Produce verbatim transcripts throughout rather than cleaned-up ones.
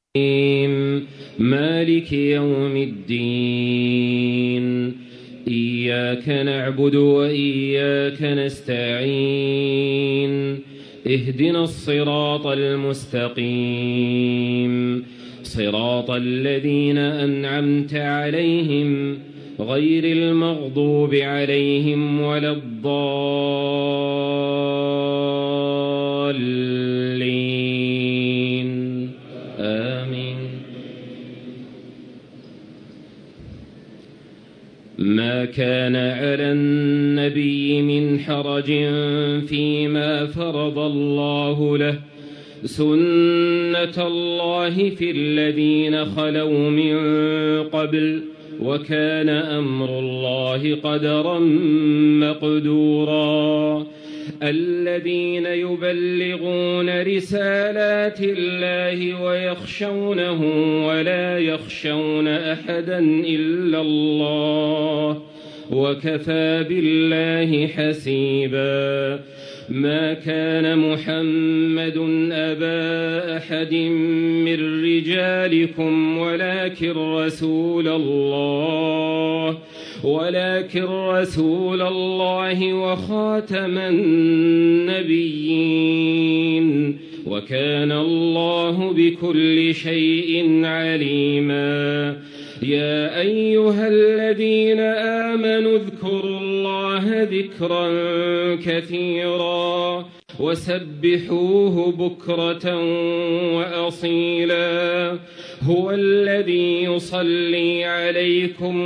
مالك يوم الدين إياك نعبد وإياك نستعين اهدنا الصراط المستقيم صراط الذين أنعمت عليهم غير المغضوب عليهم ولا الضالين آمين. ما كان على النبي من حرج فيما فرض الله له سنة الله في الذين خلوا من قبل وكان أمر الله قدرا مقدورا. الذين يبلغون رسالات الله ويخشونه ولا يخشون أحدا إلا الله وكفى بالله حسيبا. ما كان محمد أبا أحد من رجالكم ولكن رسول الله ولكن رسول الله وخاتم النبيين وكان الله بكل شيء عليما. يا أيها الذين آمنوا اذكروا الله ذكرا كثيرا وسبحوه بكرة وأصيلا. هو الذي يصلي عليكم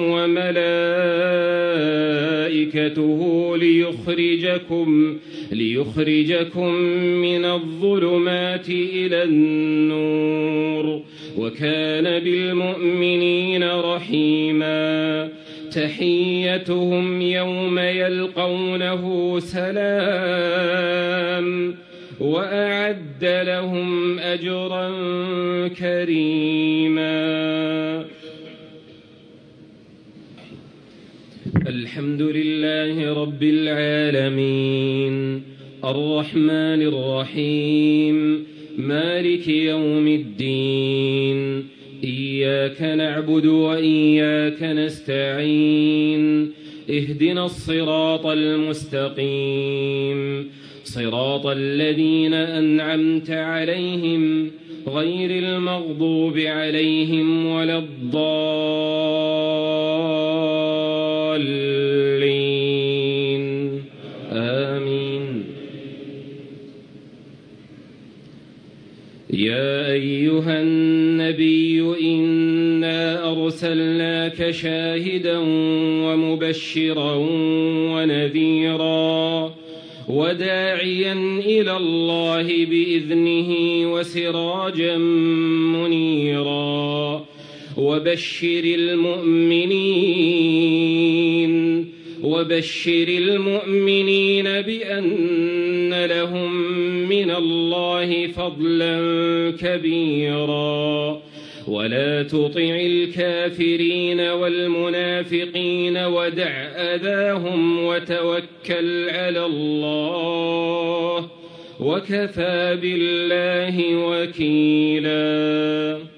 وملائكته ليخرجكم ليخرجكم من الظلمات إلى النور وكان بالمؤمنين رحيما. تحيتهم يوم يلقونه سلام وأعد لهم أجرا كريما. الحمد لله رب العالمين الرحمن الرحيم مالك يوم الدين إياك نعبد وإياك نستعين اهدنا الصراط المستقيم صراط الذين أنعمت عليهم غير المغضوب عليهم ولا الضالين آمين. يا أيها النبي إنا أرسلناك شاهدا ومبشرا ونذيرا وداعيا إلى الله بإذنه وسراجا منيرا. وبشر المؤمنين وبشر المؤمنين بأن لهم من الله فضلا كبيرا. ولا تطع الكافرين والمنافقين ودع أذاهم وتوكل على الله وكفى بالله وكيلا.